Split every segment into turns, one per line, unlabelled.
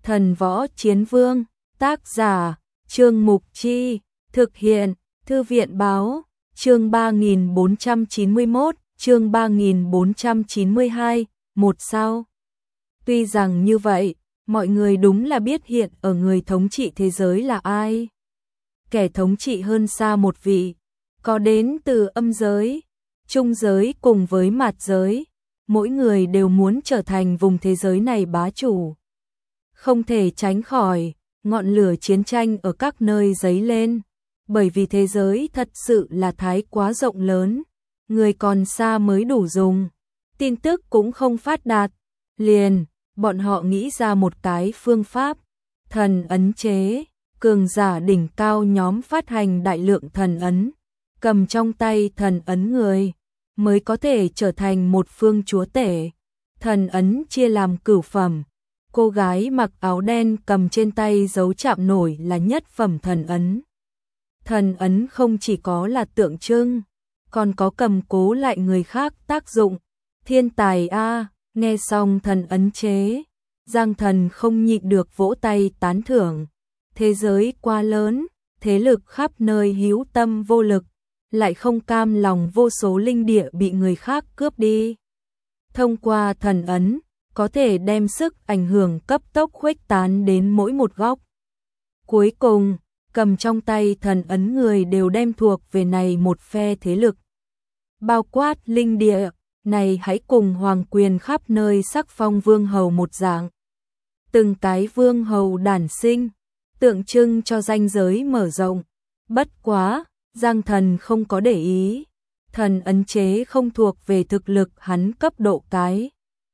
Thần Võ Chiến Vương, tác giả, Trương Mục Chi, thực hiện, Thư viện Báo, chương 3491, chương 3492, một sao. Tuy rằng như vậy, mọi người đúng là biết hiện ở người thống trị thế giới là ai. Kẻ thống trị hơn xa một vị, có đến từ âm giới, trung giới cùng với mạt giới, mỗi người đều muốn trở thành vùng thế giới này bá chủ. Không thể tránh khỏi, ngọn lửa chiến tranh ở các nơi dấy lên, bởi vì thế giới thật sự là thái quá rộng lớn, người còn xa mới đủ dùng, tin tức cũng không phát đạt, liền, bọn họ nghĩ ra một cái phương pháp, thần ấn chế, cường giả đỉnh cao nhóm phát hành đại lượng thần ấn, cầm trong tay thần ấn người, mới có thể trở thành một phương chúa tể. Thần ấn chia làm cửu phẩm, cô gái mặc áo đen cầm trên tay dấu chạm nổi là nhất phẩm thần ấn. Thần ấn không chỉ có là tượng trưng, còn có cầm cố lại người khác tác dụng. Thiên tài a, nghe xong thần ấn chế, Giang Thần không nhịn được vỗ tay tán thưởng. Thế giới quá lớn, thế lực khắp nơi hữu tâm vô lực, lại không cam lòng vô số linh địa bị người khác cướp đi. Thông qua thần ấn, có thể đem sức ảnh hưởng cấp tốc khuếch tán đến mỗi một góc. Cuối cùng, cầm trong tay thần ấn người đều đem thuộc về này một phe thế lực. Bao quát linh địa, này hãy cùng hoàng quyền khắp nơi sắc phong vương hầu một dạng. Từng cái vương hầu đản sinh, tượng trưng cho ranh giới mở rộng. Bất quá, Giang Thần không có để ý. Thần ấn chế không thuộc về thực lực hắn cấp độ cái.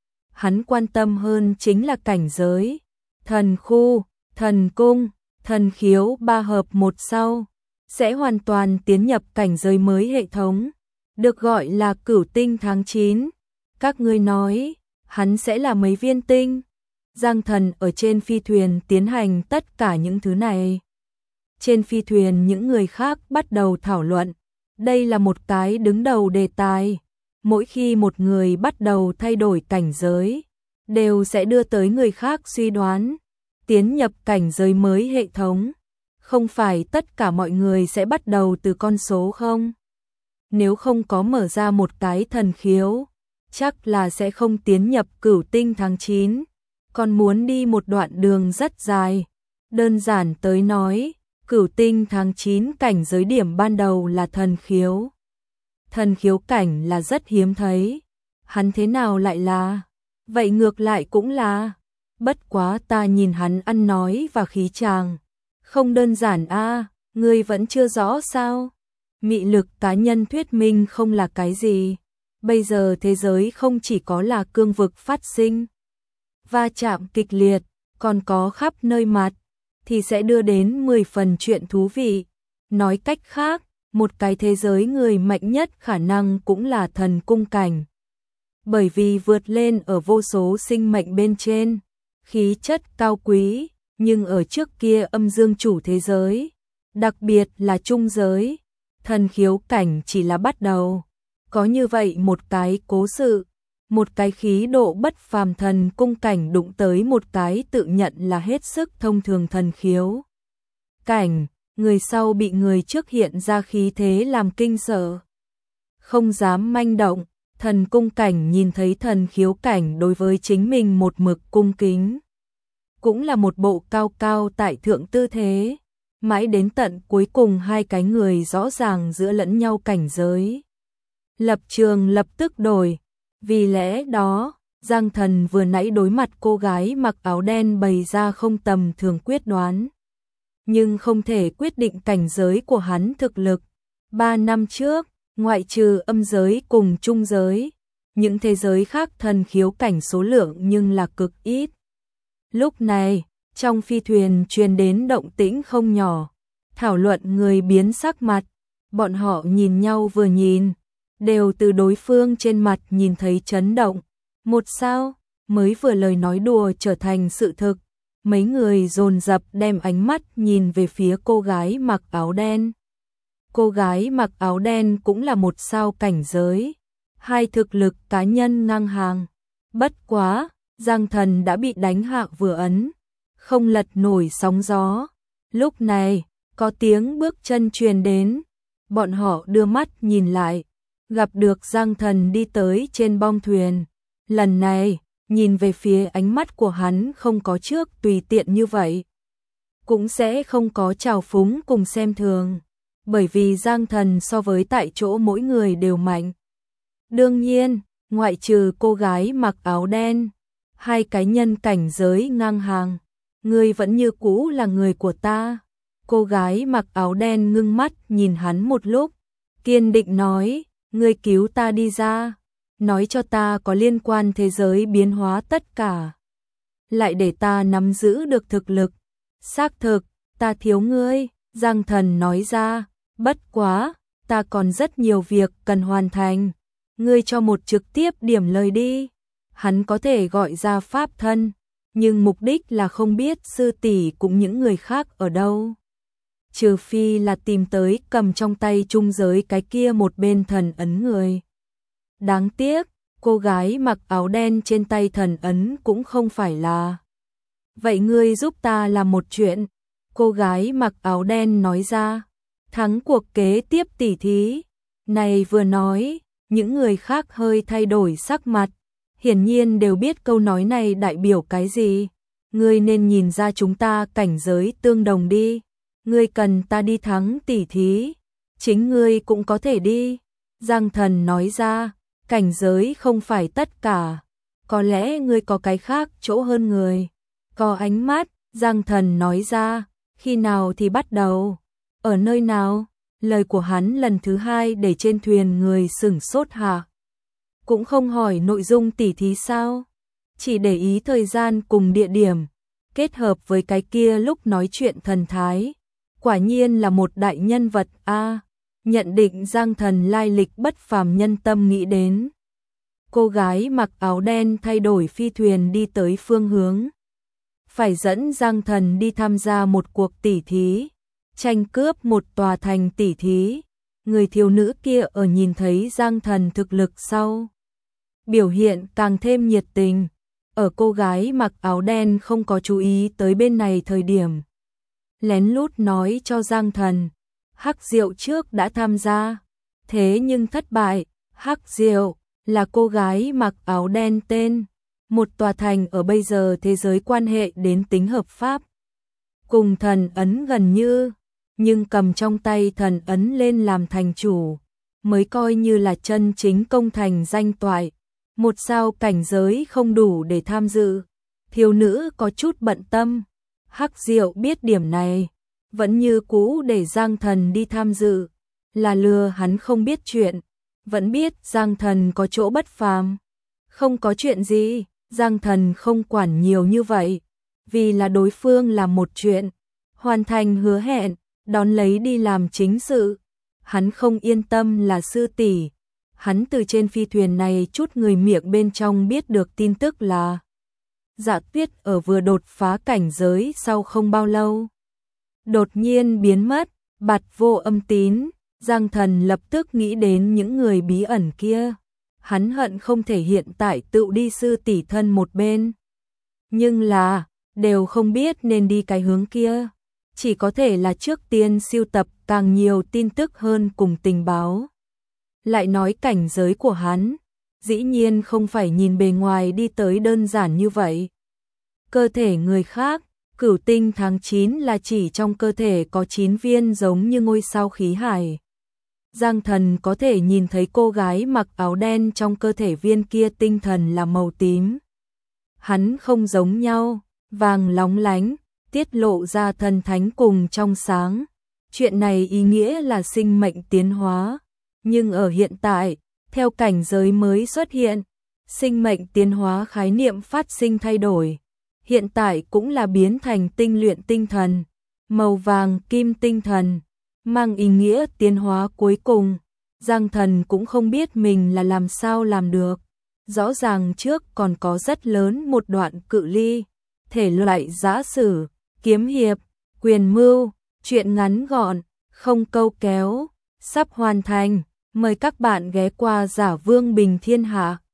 Hắn quan tâm hơn chính là cảnh giới. Thần khu, thần cung, thần khiếu ba hợp một sau, sẽ hoàn toàn tiến nhập cảnh giới mới hệ thống, được gọi là cửu tinh tháng 9. Các ngươi nói, hắn sẽ là mấy viên tinh? Giang Thần ở trên phi thuyền tiến hành tất cả những thứ này. Trên phi thuyền những người khác bắt đầu thảo luận. Đây là một cái đứng đầu đề tài. Mỗi khi một người bắt đầu thay đổi cảnh giới, đều sẽ đưa tới người khác suy đoán. Tiến nhập cảnh giới mới hệ thống, không phải tất cả mọi người sẽ bắt đầu từ con số không? Nếu không có mở ra một cái thần khiếu, chắc là sẽ không tiến nhập cửu tinh tháng 9. Còn muốn đi một đoạn đường rất dài. Đơn giản tới nói, cửu tinh tháng 9 cảnh giới điểm ban đầu là thần khiếu. Thần khiếu cảnh là rất hiếm thấy. Hắn thế nào lại là? Vậy ngược lại cũng là. Bất quá ta nhìn hắn ăn nói và khí chàng. Không đơn giản a, ngươi vẫn chưa rõ sao? Mị lực cá nhân thuyết minh không là cái gì. Bây giờ thế giới không chỉ có là cương vực phát sinh, va chạm kịch liệt, còn có khắp nơi mặt, thì sẽ đưa đến 10 phần chuyện thú vị. Nói cách khác, một cái thế giới người mạnh nhất khả năng cũng là thần cung cảnh. Bởi vì vượt lên ở vô số sinh mệnh bên trên, khí chất cao quý, nhưng ở trước kia âm dương chủ thế giới, đặc biệt là trung giới, thần khiếu cảnh chỉ là bắt đầu. Có như vậy một cái cố sự, một cái khí độ bất phàm thần cung cảnh đụng tới một cái tự nhận là hết sức thông thường thần khiếu cảnh, người sau bị người trước hiện ra khí thế làm kinh sợ, không dám manh động. Thần cung cảnh nhìn thấy thần khiếu cảnh đối với chính mình một mực cung kính, cũng là một bộ cao cao tại thượng tư thế, mãi đến tận cuối cùng hai cái người rõ ràng giữa lẫn nhau cảnh giới. Lập trường lập tức đổi. Vì lẽ đó, Giang Thần vừa nãy đối mặt cô gái mặc áo đen bày ra không tầm thường quyết đoán. Nhưng không thể quyết định cảnh giới của hắn thực lực. 3 năm trước, ngoại trừ âm giới cùng trung giới, những thế giới khác thần khiếu cảnh số lượng nhưng là cực ít. Lúc này, trong phi thuyền truyền đến động tĩnh không nhỏ, thảo luận người biến sắc mặt, bọn họ nhìn nhau vừa nhìn, đều từ đối phương trên mặt nhìn thấy chấn động. Một sao, mới vừa lời nói đùa trở thành sự thực, mấy người dồn dập đem ánh mắt nhìn về phía cô gái mặc áo đen. Cô gái mặc áo đen cũng là một sao cảnh giới, hai thực lực cá nhân ngang hàng. Bất quá, Giang Thần đã bị đánh hạ vừa ấn, không lật nổi sóng gió. Lúc này, có tiếng bước chân truyền đến, bọn họ đưa mắt nhìn lại, gặp được Giang Thần đi tới trên bong thuyền. Lần này, nhìn về phía ánh mắt của hắn không có trước tùy tiện như vậy, cũng sẽ không có trào phúng cùng xem thường, bởi vì Giang Thần so với tại chỗ mỗi người đều mạnh. Đương nhiên, ngoại trừ cô gái mặc áo đen, hai cái nhân cảnh giới ngang hàng, ngươi vẫn như cũ là người của ta. Cô gái mặc áo đen ngưng mắt nhìn hắn một lúc, kiên định nói, ngươi cứu ta đi ra, nói cho ta có liên quan thế giới biến hóa tất cả, lại để ta nắm giữ được thực lực. Xác thực, ta thiếu ngươi, Giang Thần nói ra, bất quá, ta còn rất nhiều việc cần hoàn thành, ngươi cho một trực tiếp điểm lời đi. Hắn có thể gọi ra pháp thân, nhưng mục đích là không biết sư tỷ cũng những người khác ở đâu. Trừ phi là tìm tới cầm trong tay trung giới cái kia một bên thần ấn người. Đáng tiếc, cô gái mặc áo đen trên tay thần ấn cũng không phải là. Vậy ngươi giúp ta làm một chuyện, cô gái mặc áo đen nói ra, thắng cuộc kế tiếp tỉ thí. Này vừa nói, những người khác hơi thay đổi sắc mặt, hiển nhiên đều biết câu nói này đại biểu cái gì. Ngươi nên nhìn ra chúng ta cảnh giới tương đồng đi, ngươi cần ta đi thắng tỉ thí, chính ngươi cũng có thể đi. Giang Thần nói ra, cảnh giới không phải tất cả, có lẽ ngươi có cái khác chỗ hơn người. Có ánh mắt, Giang Thần nói ra, khi nào thì bắt đầu, ở nơi nào? Lời của hắn lần thứ hai để trên thuyền người sửng sốt hả? Cũng không hỏi nội dung tỉ thí sao? Chỉ để ý thời gian cùng địa điểm, kết hợp với cái kia lúc nói chuyện thần thái. Quả nhiên là một đại nhân vật a. Nhận định Giang Thần lai lịch bất phàm, nhân tâm nghĩ đến. Cô gái mặc áo đen thay đổi phi thuyền đi tới phương hướng, phải dẫn Giang Thần đi tham gia một cuộc tỉ thí, tranh cướp một tòa thành tỉ thí. Người thiếu nữ kia ở nhìn thấy Giang Thần thực lực sau, biểu hiện càng thêm nhiệt tình. Ở cô gái mặc áo đen không có chú ý tới bên này thời điểm, lén lút nói cho Giang Thần, Hắc Diệu trước đã tham gia, thế nhưng thất bại. Hắc Diệu là cô gái mặc áo đen tên một tòa thành ở bây giờ thế giới quan hệ đến tính hợp pháp, cùng thần ấn gần như, nhưng cầm trong tay thần ấn lên làm thành chủ, mới coi như là chân chính công thành danh toại. Một sao cảnh giới không đủ để tham dự. Thiếu nữ có chút bận tâm. Hắc Diệu biết điểm này, vẫn như cũ để Giang Thần đi tham dự, là lừa hắn không biết chuyện, vẫn biết Giang Thần có chỗ bất phàm. Không có chuyện gì, Giang Thần không quản nhiều như vậy, vì là đối phương làm một chuyện, hoàn thành hứa hẹn, đón lấy đi làm chính sự. Hắn không yên tâm là sư tỷ. Hắn từ trên phi thuyền này chút người miệng bên trong biết được tin tức là Dạ Tuyết ở vừa đột phá cảnh giới sau không bao lâu, đột nhiên biến mất, bạt vô âm tín. Giang Thần lập tức nghĩ đến những người bí ẩn kia. Hắn hận không thể hiện tại tự đi sư tỷ thân một bên, nhưng là đều không biết nên đi cái hướng kia, chỉ có thể là trước tiên sưu tập càng nhiều tin tức hơn cùng tình báo. Lại nói cảnh giới của hắn, dĩ nhiên không phải nhìn bề ngoài đi tới đơn giản như vậy. Cơ thể người khác, cửu tinh tháng 9 là chỉ trong cơ thể có 9 viên giống như ngôi sao khí hải. Giang Thần có thể nhìn thấy cô gái mặc áo đen trong cơ thể viên kia tinh thần là màu tím. Hắn không giống nhau, vàng lóng lánh, tiết lộ ra thần thánh cùng trong sáng. Chuyện này ý nghĩa là sinh mệnh tiến hóa. Nhưng ở hiện tại, theo cảnh giới mới xuất hiện, sinh mệnh tiến hóa khái niệm phát sinh thay đổi. Hiện tại cũng là biến thành tinh luyện tinh thần, màu vàng kim tinh thần, mang ý nghĩa tiến hóa cuối cùng. Giang Thần cũng không biết mình là làm sao làm được. Rõ ràng trước còn có rất lớn một đoạn cự ly. Thể loại giã sử, kiếm hiệp, quyền mưu, chuyện ngắn gọn, không câu kéo, sắp hoàn thành. Mời các bạn ghé qua Giả Vương Bình Thiên Hạ.